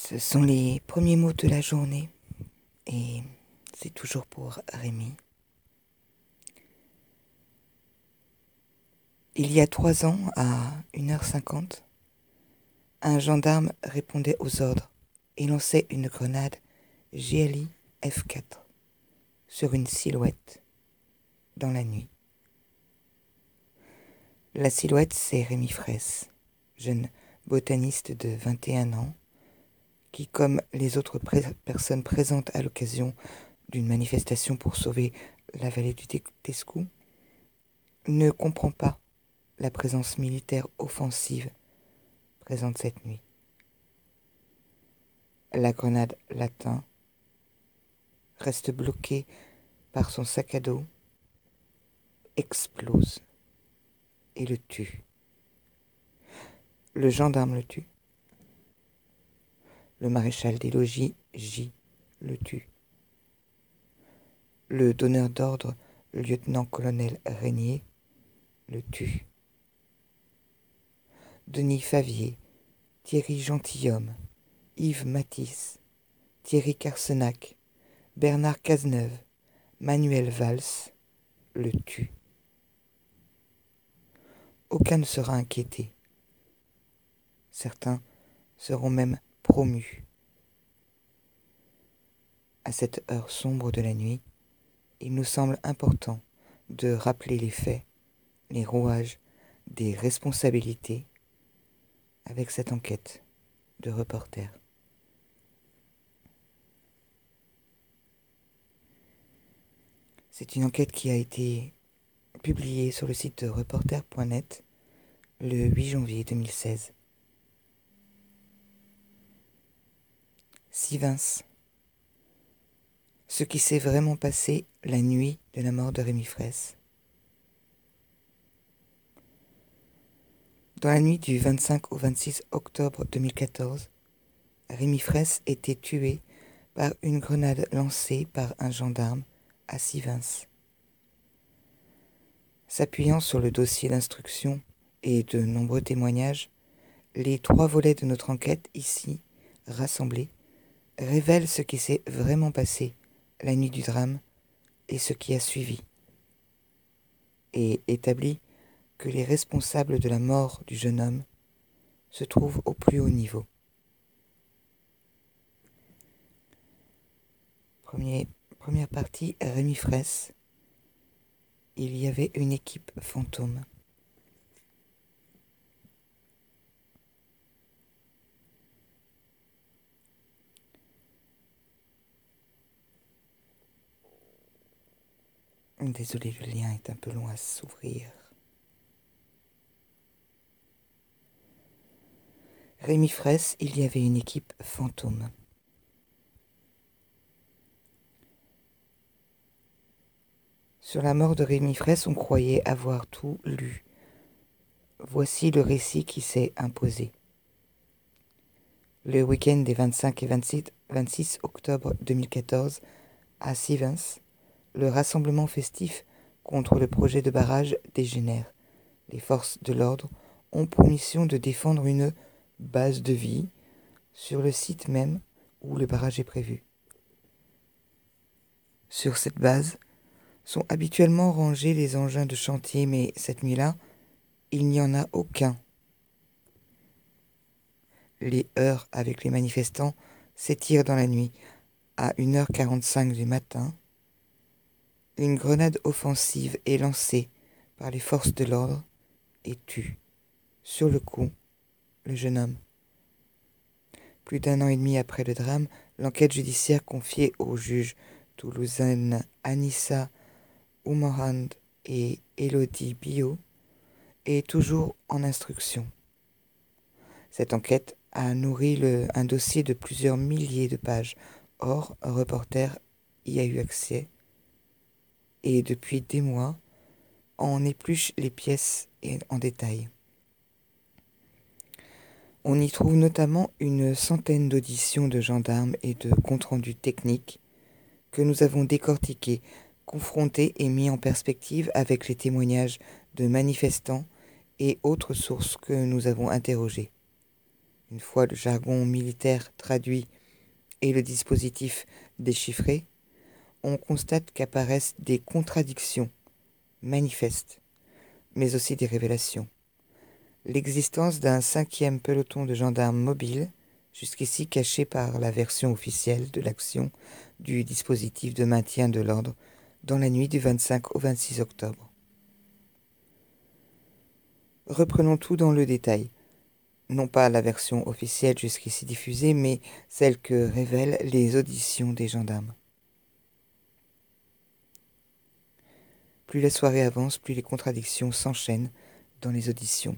Ce sont les premiers mots de la journée et c'est toujours pour Rémi. Il y a 3 ans, à 1h50, un gendarme répondait aux ordres et lançait une grenade GLI F4 sur une silhouette dans la nuit. La silhouette, c'est Rémi Fraisse, jeune botaniste de 21 ans, qui, comme les autres personnes présentes à l'occasion d'une manifestation pour sauver la vallée du Tescou, ne comprend pas la présence militaire offensive présente cette nuit. La grenade l'atteint, reste bloquée par son sac à dos, explose et le tue. Le gendarme le tue. Le maréchal des logis, J, le tue. Le donneur d'ordre, le lieutenant-colonel Régnier, le tue. Denis Favier, Thierry Gentilhomme, Yves Matisse, Thierry Carsenac, Bernard Cazeneuve, Manuel Valls, le tue. Aucun ne sera inquiété. Certains seront même promus. À cette heure sombre de la nuit, il nous semble important de rappeler les faits, les rouages des responsabilités avec cette enquête de reporter. C'est une enquête qui a été publiée sur le site de reporter.net le 8 janvier 2016. Sivens. Ce qui s'est vraiment passé la nuit de la mort de Rémi Fraisse. Dans la nuit du 25 au 26 octobre 2014, Rémi Fraisse était tué par une grenade lancée par un gendarme à Sivens. S'appuyant sur le dossier d'instruction et de nombreux témoignages, les 3 volets de notre enquête ici rassemblés révèlent ce qui s'est vraiment passé la nuit du drame et ce qui a suivi, et établit que les responsables de la mort du jeune homme se trouvent au plus haut niveau. Première partie, Rémi Fraisse. Il y avait une équipe fantôme. Désolé, le lien est un peu long à s'ouvrir. Rémi Fraisse, il y avait une équipe fantôme. Sur la mort de Rémi Fraisse, on croyait avoir tout lu. Voici le récit qui s'est imposé. Le week-end des 25 et 26 octobre 2014, à Sivens, le rassemblement festif contre le projet de barrage dégénère. Les forces de l'ordre ont pour mission de défendre une base de vie sur le site même où le barrage est prévu. Sur cette base sont habituellement rangés les engins de chantier, mais cette nuit-là, il n'y en a aucun. Les heurts avec les manifestants s'étirent dans la nuit. À 1h45 du matin, une grenade offensive est lancée par les forces de l'ordre et tue, sur le coup, le jeune homme. Plus d'1 an et demi après le drame, l'enquête judiciaire confiée aux juges toulousaines Anissa Oumarand et Élodie Biot est toujours en instruction. Cette enquête a nourri un dossier de plusieurs milliers de pages. Or, un reporter y a eu accès et depuis des mois, on épluche les pièces en détail. On y trouve notamment une centaine d'auditions de gendarmes et de comptes rendus techniques que nous avons décortiqués, confrontés et mis en perspective avec les témoignages de manifestants et autres sources que nous avons interrogées. Une fois le jargon militaire traduit et le dispositif déchiffré, on constate qu'apparaissent des contradictions manifestes, mais aussi des révélations. L'existence d'un 5e peloton de gendarmes mobiles, jusqu'ici caché par la version officielle de l'action du dispositif de maintien de l'ordre dans la nuit du 25 au 26 octobre. Reprenons tout dans le détail. Non pas la version officielle jusqu'ici diffusée, mais celle que révèlent les auditions des gendarmes. Plus la soirée avance, plus les contradictions s'enchaînent dans les auditions.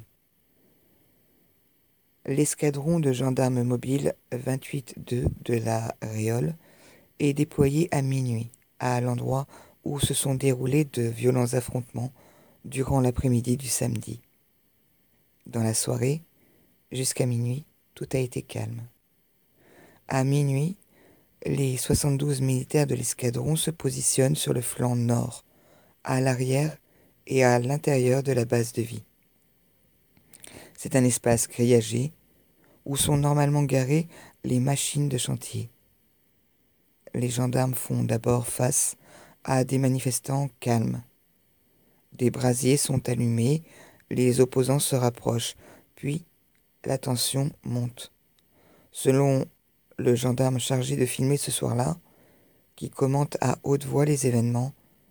L'escadron de gendarmes mobiles 28-2 de la Réole est déployé à minuit, à l'endroit où se sont déroulés de violents affrontements durant l'après-midi du samedi. Dans la soirée, jusqu'à minuit, tout a été calme. À minuit, les 72 militaires de l'escadron se positionnent sur le flanc nord, à l'arrière et à l'intérieur de la base de vie. C'est un espace grillagé où sont normalement garées les machines de chantier. Les gendarmes font d'abord face à des manifestants calmes. Des brasiers sont allumés, les opposants se rapprochent, puis la tension monte. Selon le gendarme chargé de filmer ce soir-là, qui commente à haute voix les événements,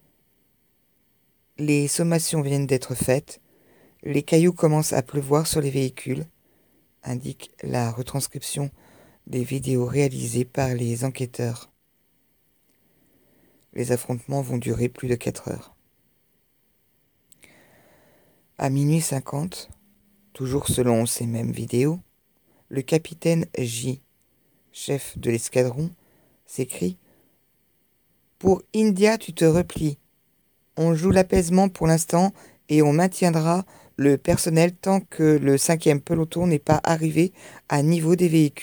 les sommations viennent d'être faites, les cailloux commencent à pleuvoir sur les véhicules, indique la retranscription des vidéos réalisées par les enquêteurs. Les affrontements vont durer plus de 4 heures. À minuit 50, toujours selon ces mêmes vidéos, le capitaine J, chef de l'escadron, s'écrie « Pour India, tu te replies. On joue l'apaisement pour l'instant et on maintiendra le personnel tant que le 5e peloton n'est pas arrivé à niveau des véhicules. »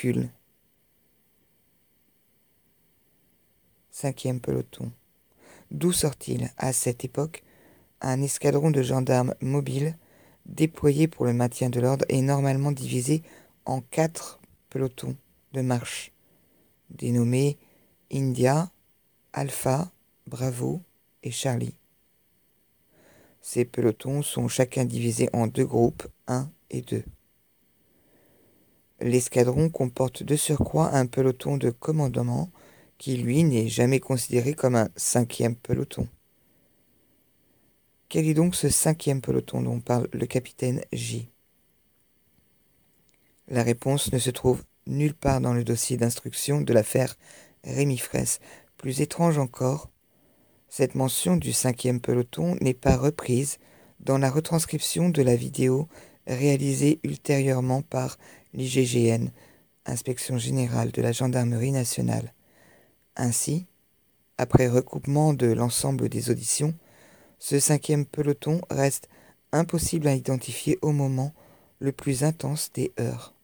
5e peloton. D'où sort-il, à cette époque, un escadron de gendarmes mobiles déployé pour le maintien de l'ordre et normalement divisé en 4 pelotons de marche, dénommés India, Alpha, Bravo et Charlie. Ces pelotons sont chacun divisés en 2 groupes, 1 et 2. L'escadron comporte de surcroît un peloton de commandement qui, lui, n'est jamais considéré comme un 5e peloton. Quel est donc ce 5e peloton dont parle le capitaine J? La réponse ne se trouve nulle part dans le dossier d'instruction de l'affaire Rémi Fraisse. Plus étrange encore, cette mention du 5e peloton n'est pas reprise dans la retranscription de la vidéo réalisée ultérieurement par l'IGGN, Inspection générale de la Gendarmerie nationale. Ainsi, après recoupement de l'ensemble des auditions, ce 5e peloton reste impossible à identifier au moment le plus intense des heurts.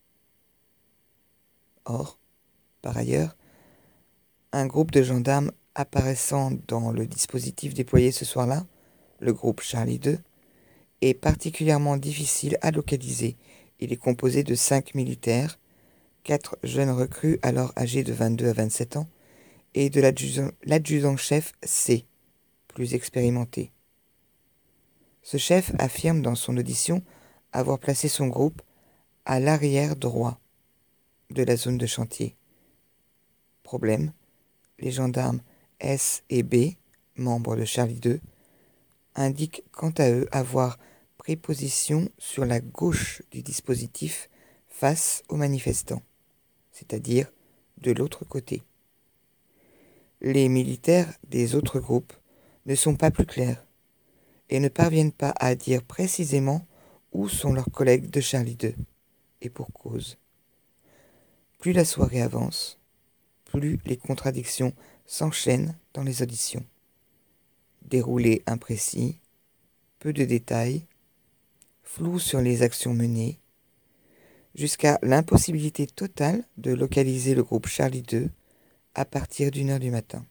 Or, par ailleurs, un groupe de gendarmes apparaissant dans le dispositif déployé ce soir-là, le groupe Charlie 2, est particulièrement difficile à localiser. Il est composé de 5 militaires, 4 jeunes recrues alors âgés de 22 à 27 ans, et de l'adjudant-chef C, plus expérimenté. Ce chef affirme dans son audition avoir placé son groupe à l'arrière droit de la zone de chantier. Problème, les gendarmes S et B, membres de Charlie 2, indiquent quant à eux avoir pris position sur la gauche du dispositif face aux manifestants, c'est-à-dire de l'autre côté. Les militaires des autres groupes ne sont pas plus clairs et ne parviennent pas à dire précisément où sont leurs collègues de Charlie 2, et pour cause. Plus la soirée avance, plus les contradictions s'enchaînent dans les auditions. Déroulé imprécis, peu de détails, flou sur les actions menées, jusqu'à l'impossibilité totale de localiser le groupe Charlie 2 à partir d'1 heure du matin.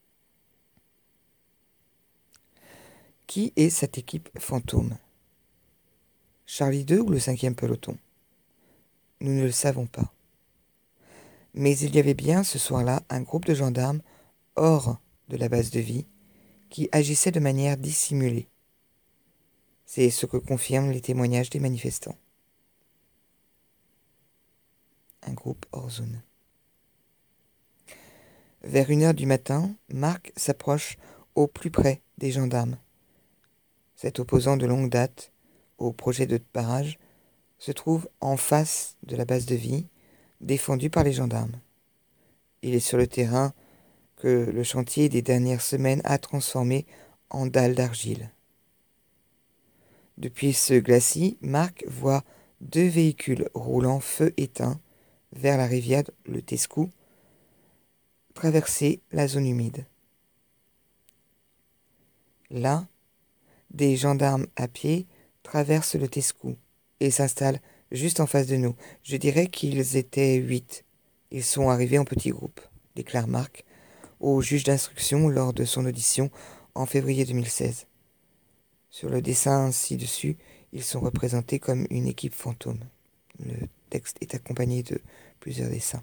Qui est cette équipe fantôme? Charlie 2 ou le 5e peloton? nous ne le savons pas. Mais il y avait bien ce soir-là un groupe de gendarmes hors de la base de vie qui agissait de manière dissimulée. C'est ce que confirment les témoignages des manifestants. Un groupe hors zone. Vers 1h du matin, Marc s'approche au plus près des gendarmes. Cet opposant de longue date au projet de barrage se trouve en face de la base de vie, défendue par les gendarmes. Il est sur le terrain que le chantier des dernières semaines a transformé en dalle d'argile. Depuis ce glacis, Marc voit 2 véhicules roulant feu éteint vers la rivière le Tescou, traverser la zone humide. Là, des gendarmes à pied traversent le Tescou et s'installent juste en face de nous. Je dirais qu'ils étaient 8. Ils sont arrivés en petits groupes, déclare Marc au juge d'instruction lors de son audition en février 2016. Sur le dessin ci-dessus, ils sont représentés comme une équipe fantôme. Le texte est accompagné de plusieurs dessins.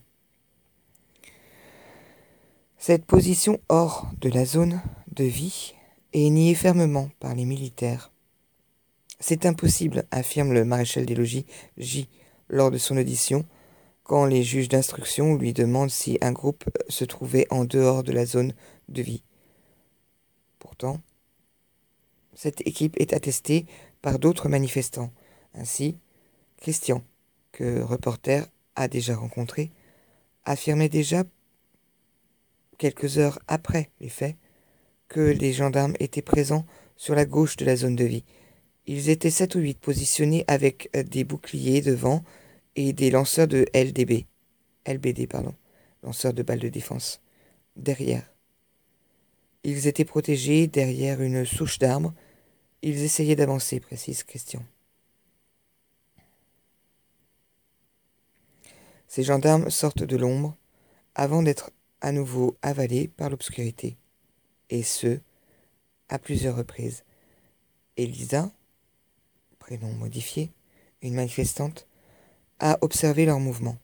Cette position hors de la zone de vie est niée fermement par les militaires. C'est impossible, affirme le maréchal des logis J lors de son audition, quand les juges d'instruction lui demandent si un groupe se trouvait en dehors de la zone de vie. Pourtant, cette équipe est attestée par d'autres manifestants. Ainsi, Christian, que Reporter a déjà rencontré, affirmait déjà, quelques heures après les faits, que les gendarmes étaient présents sur la gauche de la zone de vie. Ils étaient 7 ou 8 positionnés avec des boucliers devant et des lanceurs de LBD, lanceurs de balles de défense, derrière. Ils étaient protégés derrière une souche d'arbres. Ils essayaient d'avancer, précise Christian. Ces gendarmes sortent de l'ombre avant d'être à nouveau avalés par l'obscurité, et ce, à plusieurs reprises. Elisa, prénom modifié, une manifestante, a observé leurs mouvements.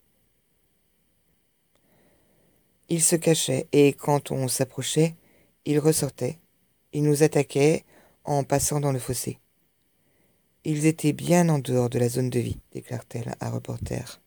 Ils se cachaient et quand on s'approchait, ils ressortaient. Ils nous attaquaient en passant dans le fossé. Ils étaient bien en dehors de la zone de vie, déclare-t-elle à Reporter.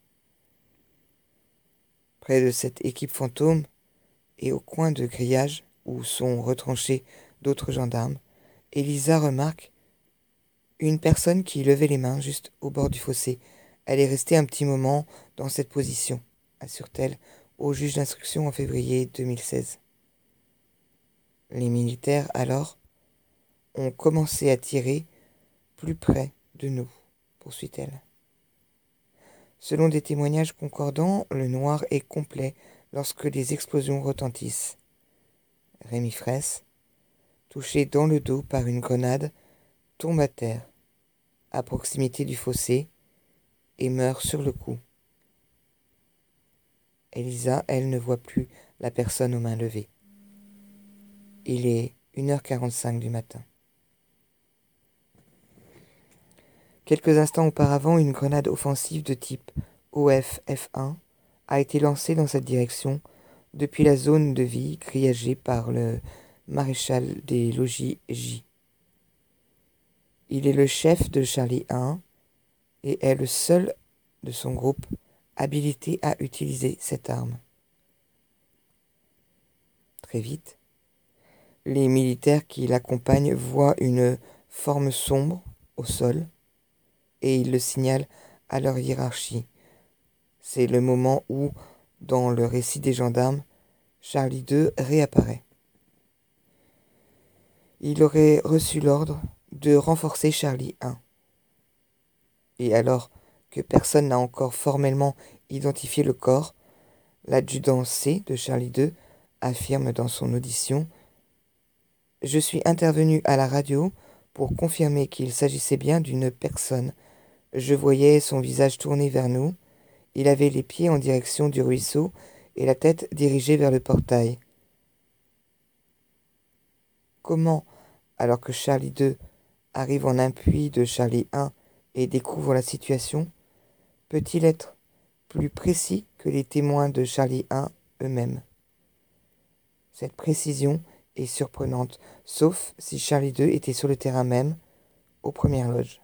Près de cette équipe fantôme et au coin de grillage où sont retranchés d'autres gendarmes, Elisa remarque une personne qui levait les mains juste au bord du fossé. Elle est restée un petit moment dans cette position, assure-t-elle au juge d'instruction en février 2016. Les militaires, alors, ont commencé à tirer plus près de nous, poursuit-elle. Selon des témoignages concordants, le noir est complet lorsque les explosions retentissent. Rémi Fraisse, touché dans le dos par une grenade, tombe à terre, à proximité du fossé, et meurt sur le coup. Elisa, elle, ne voit plus la personne aux mains levées. Il est 1h45 du matin. Quelques instants auparavant, une grenade offensive de type OF-F1 a été lancée dans cette direction depuis la zone de vie grillagée par le maréchal des logis J. Il est le chef de Charlie 1 et est le seul de son groupe habilité à utiliser cette arme. Très vite, les militaires qui l'accompagnent voient une forme sombre au sol et ils le signalent à leur hiérarchie. C'est le moment où, dans le récit des gendarmes, Charlie 2 réapparaît. Il aurait reçu l'ordre de renforcer Charlie 1. Et alors que personne n'a encore formellement identifié le corps, l'adjudant C de Charlie 2 affirme dans son audition « Je suis intervenu à la radio pour confirmer qu'il s'agissait bien d'une personne. Je voyais son visage tourné vers nous. Il avait les pieds en direction du ruisseau et la tête dirigée vers le portail. Comment, alors que Charlie 2 arrive en appui de Charlie 1 et découvre la situation, peut-il être plus précis que les témoins de Charlie 1 eux-mêmes. Cette précision est surprenante, sauf si Charlie 2 était sur le terrain même, aux premières loges.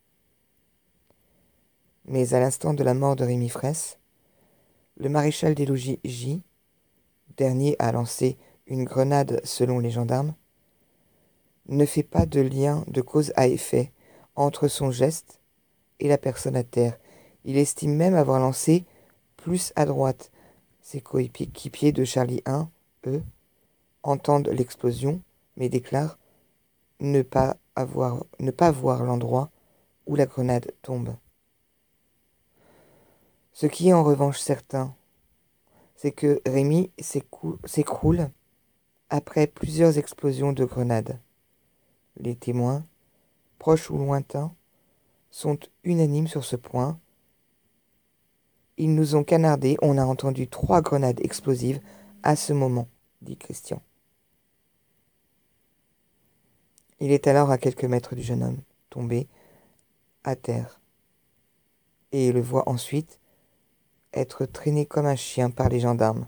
Mais à l'instant de la mort de Rémi Fraisse, le maréchal des logis J, dernier à lancer une grenade selon les gendarmes, ne fait pas de lien de cause à effet entre son geste et la personne à terre. Il estime même avoir lancé plus à droite. Ses coéquipiers de Charlie 1, eux, entendent l'explosion, mais déclarent ne pas voir l'endroit où la grenade tombe. Ce qui est en revanche certain, c'est que Rémi s'écroule après plusieurs explosions de grenades. Les témoins, proches ou lointains, sont unanimes sur ce point. Ils nous ont canardés, on a entendu 3 grenades explosives à ce moment, dit Christian. Il est alors à quelques mètres du jeune homme, tombé à terre, et le voit ensuite être traîné comme un chien par les gendarmes.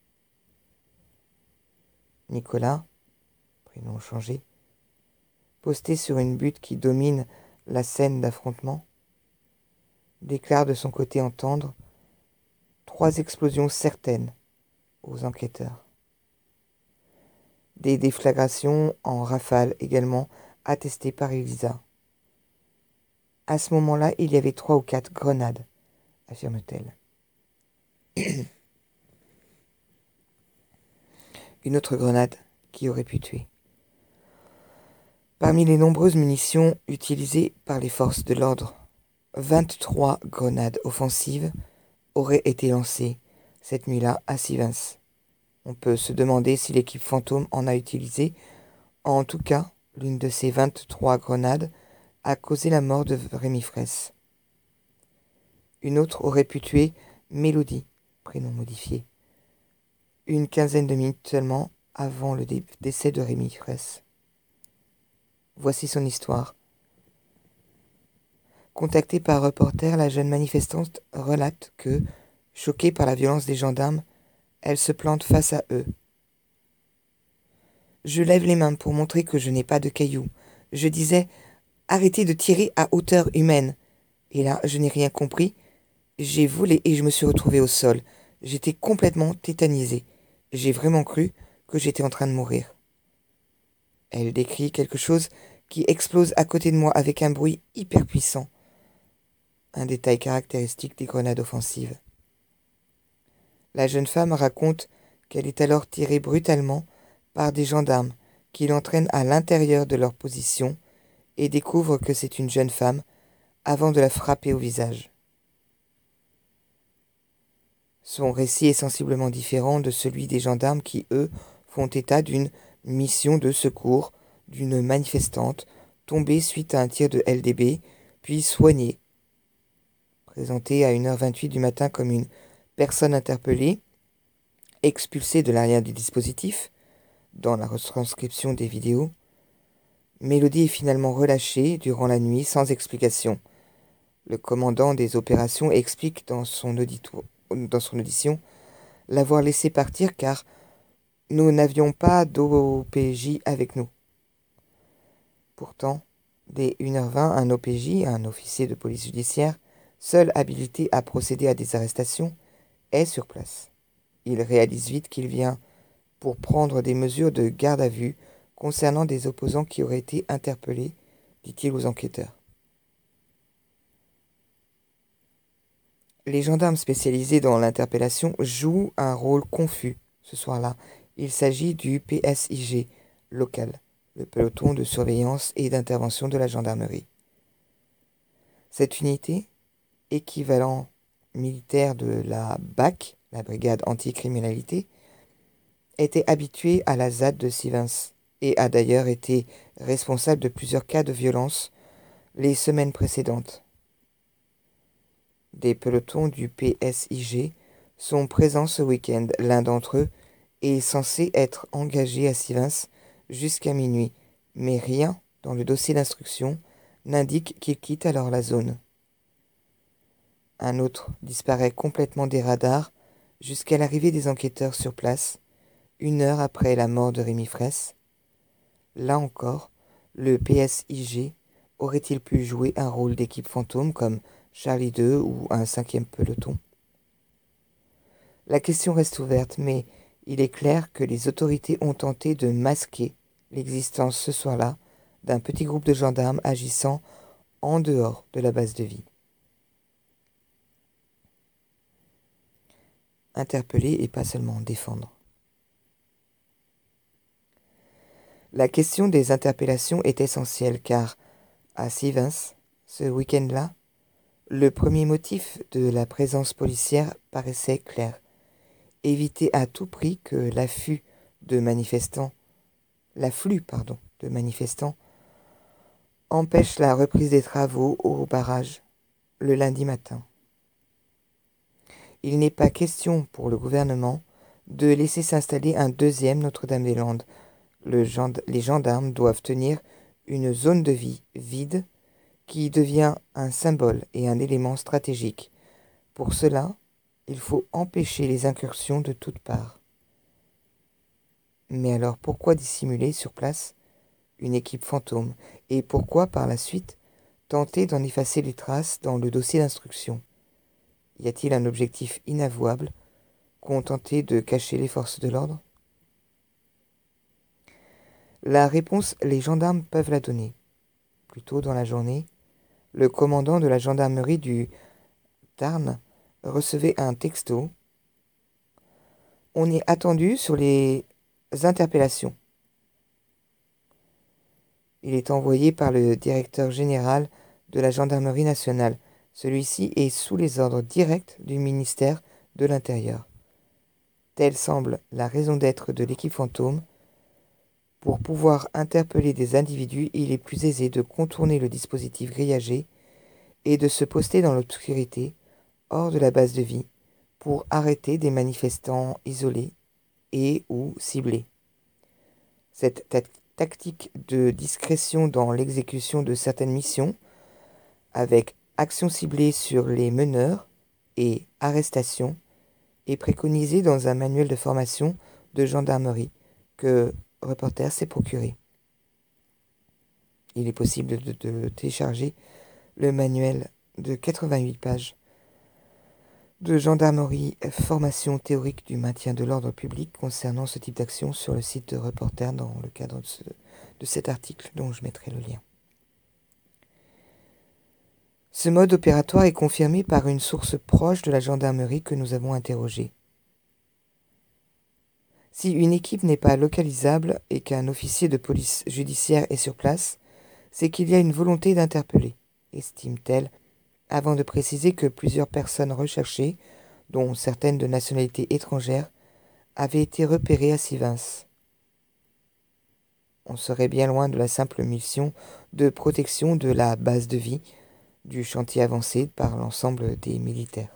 Nicolas, prénom changé, posté sur une butte qui domine la scène d'affrontement, déclare de son côté entendre 3 explosions certaines aux enquêteurs. Des déflagrations en rafale également attestées par Elisa. À ce moment-là, il y avait 3 ou 4 grenades, affirme-t-elle. Une autre grenade qui aurait pu tuer. Parmi les nombreuses munitions utilisées par les forces de l'ordre, 23 grenades offensives auraient été lancées cette nuit-là à Sivens. On peut se demander si l'équipe fantôme en a utilisé. En tout cas, l'une de ces 23 grenades a causé la mort de Rémi Fraisse. Une autre aurait pu tuer Mélodie, prénom modifié, une quinzaine de minutes seulement avant le décès de Rémi Fraisse. Voici son histoire. Contactée par un reporter, la jeune manifestante relate que, choquée par la violence des gendarmes, elle se plante face à eux. Je lève les mains pour montrer que je n'ai pas de cailloux. Je disais « Arrêtez de tirer à hauteur humaine !» Et là, je n'ai rien compris. J'ai volé et je me suis retrouvée au sol. J'étais complètement tétanisée. J'ai vraiment cru que j'étais en train de mourir. Elle décrit quelque chose qui explose à côté de moi avec un bruit hyper puissant. Un détail caractéristique des grenades offensives. La jeune femme raconte qu'elle est alors tirée brutalement par des gendarmes qui l'entraînent à l'intérieur de leur position et découvre que c'est une jeune femme avant de la frapper au visage. Son récit est sensiblement différent de celui des gendarmes qui, eux, font état d'une mission de secours d'une manifestante tombée suite à un tir de LDB, puis soignée. Présentée à 1h28 du matin comme une personne interpellée, expulsée de l'arrière du dispositif, dans la retranscription des vidéos, Mélodie est finalement relâchée durant la nuit sans explication. Le commandant des opérations explique dans son audition l'avoir laissée partir car nous n'avions pas d'OPJ avec nous. Pourtant, dès 1h20, un OPJ, un officier de police judiciaire, seul habilité à procéder à des arrestations, est sur place. Il réalise vite qu'il vient pour prendre des mesures de garde à vue concernant des opposants qui auraient été interpellés, dit-il aux enquêteurs. Les gendarmes spécialisés dans l'interpellation jouent un rôle confus ce soir-là. Il s'agit du PSIG local, le peloton de surveillance et d'intervention de la gendarmerie. Cette unité, équivalent militaire de la BAC, la brigade anticriminalité, était habituée à la ZAD de Sivens et a d'ailleurs été responsable de plusieurs cas de violence les semaines précédentes. Des pelotons du PSIG sont présents ce week-end. L'un d'entre eux est censé être engagé à Sivens jusqu'à minuit, mais rien dans le dossier d'instruction n'indique qu'il quitte alors la zone. Un autre disparaît complètement des radars jusqu'à l'arrivée des enquêteurs sur place, 1 heure après la mort de Rémi Fraisse. Là encore, le PSIG aurait-il pu jouer un rôle d'équipe fantôme comme Charlie 2 ou un 5e peloton? La question reste ouverte, mais il est clair que les autorités ont tenté de masquer l'existence ce soir-là d'un petit groupe de gendarmes agissant en dehors de la base de vie. Interpeller et pas seulement défendre. La question des interpellations est essentielle car, à Sivens, ce week-end-là, le premier motif de la présence policière paraissait clair. Éviter à tout prix que l'afflux de manifestants empêche la reprise des travaux au barrage le lundi matin. Il n'est pas question pour le gouvernement de laisser s'installer un deuxième Notre-Dame-des-Landes. Les gendarmes doivent tenir une zone de vie vide qui devient un symbole et un élément stratégique. Pour cela, il faut empêcher les incursions de toutes parts. Mais alors pourquoi dissimuler sur place une équipe fantôme et pourquoi par la suite tenter d'en effacer les traces dans le dossier d'instruction? Y a-t-il un objectif inavouable qu'ont tenté de cacher les forces de l'ordre? La réponse, les gendarmes peuvent la donner. Plus tôt dans la journée, le commandant de la gendarmerie du Tarn recevait un texto. On est attendu sur les interpellations. Il est envoyé par le directeur général de la gendarmerie nationale. Celui-ci est sous les ordres directs du ministère de l'Intérieur. Telle semble la raison d'être de l'équipe fantôme. Pour pouvoir interpeller des individus, il est plus aisé de contourner le dispositif grillagé et de se poster dans l'obscurité, hors de la base de vie, pour arrêter des manifestants isolés et ou ciblés. Cette tactique de discrétion dans l'exécution de certaines missions, avec action ciblée sur les meneurs et arrestation, est préconisée dans un manuel de formation de gendarmerie que Reporter s'est procuré. Il est possible de télécharger le manuel de 88 pages de gendarmerie formation théorique du maintien de l'ordre public concernant ce type d'action sur le site de Reporter dans le cadre de cet article dont je mettrai le lien. Ce mode opératoire est confirmé par une source proche de la gendarmerie que nous avons interrogée. Si une équipe n'est pas localisable et qu'un officier de police judiciaire est sur place, c'est qu'il y a une volonté d'interpeller, estime-t-elle, avant de préciser que plusieurs personnes recherchées, dont certaines de nationalité étrangère, avaient été repérées à Sivens. On serait bien loin de la simple mission de protection de la base de vie du chantier avancé par l'ensemble des militaires.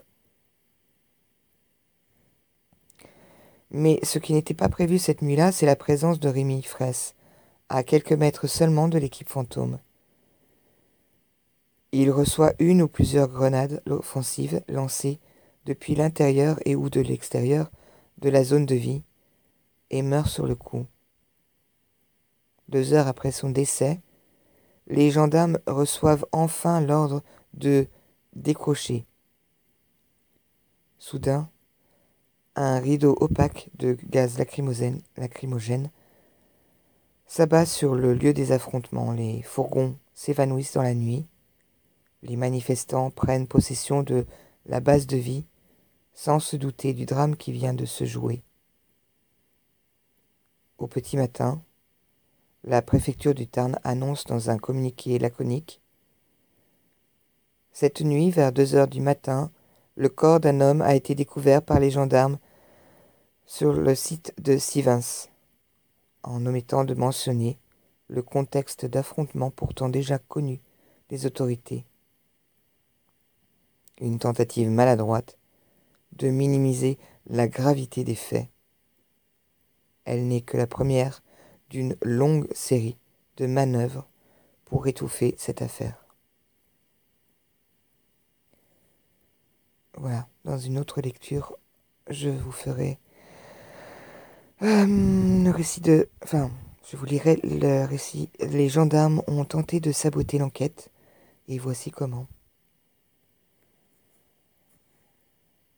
Mais ce qui n'était pas prévu cette nuit-là, c'est la présence de Rémi Fraisse, à quelques mètres seulement de l'équipe fantôme. Il reçoit une ou plusieurs grenades offensives lancées depuis l'intérieur et ou de l'extérieur de la zone de vie et meurt sur le coup. 2 heures après son décès, les gendarmes reçoivent enfin l'ordre de décrocher. Soudain, un rideau opaque de gaz lacrymogène s'abat sur le lieu des affrontements. Les fourgons s'évanouissent dans la nuit. Les manifestants prennent possession de la base de vie sans se douter du drame qui vient de se jouer. Au petit matin, la préfecture du Tarn annonce dans un communiqué laconique: cette nuit, vers 2 heures du matin, le corps d'un homme a été découvert par les gendarmes sur le site de Sivens, en omettant de mentionner le contexte d'affrontement pourtant déjà connu des autorités. Une tentative maladroite de minimiser la gravité des faits. Elle n'est que la première d'une longue série de manœuvres pour étouffer cette affaire. voilà, dans une autre lecture, je vous ferai le récit de... Enfin, je vous lirai le récit. Les gendarmes ont tenté de saboter l'enquête, et voici comment.